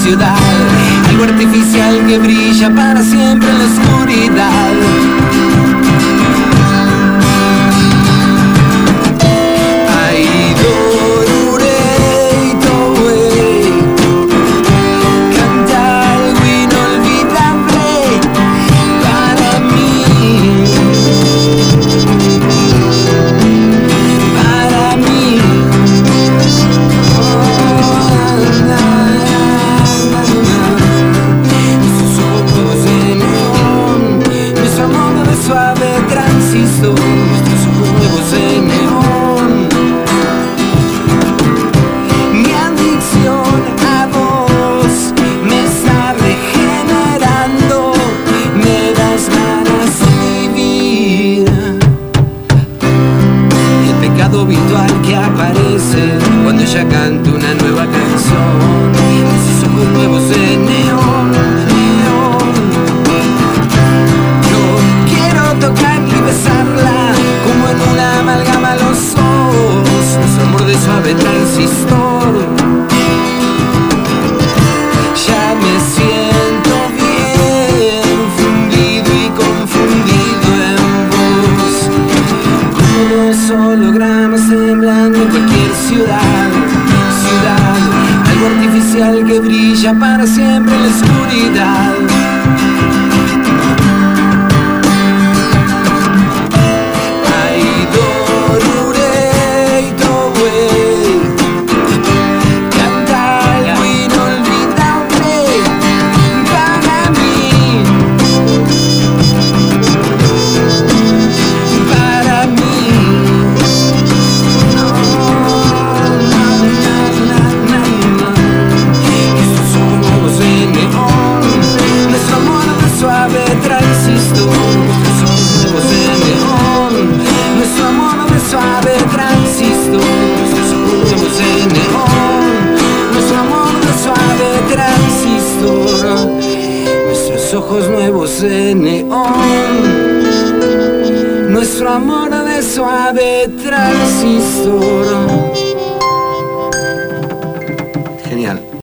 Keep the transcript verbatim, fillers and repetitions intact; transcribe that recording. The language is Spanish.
ciudad, algo artificial que brilla para siempre en la oscuridad. Virtual que aparece cuando ella canta una nueva canción, esos ojos nuevos de neón, neón. Yo quiero tocarla y besarla como en una amalgama los ojos, nuestro amor de suave transistor. Ya me siento bien, fundido y confundido en vos, como los hologramas temblando en cualquier ciudad, ciudad, algo artificial que brilla para siempre en la oscuridad. Ojos nuevos de neón, nuestro amor de suave transistor. Genial.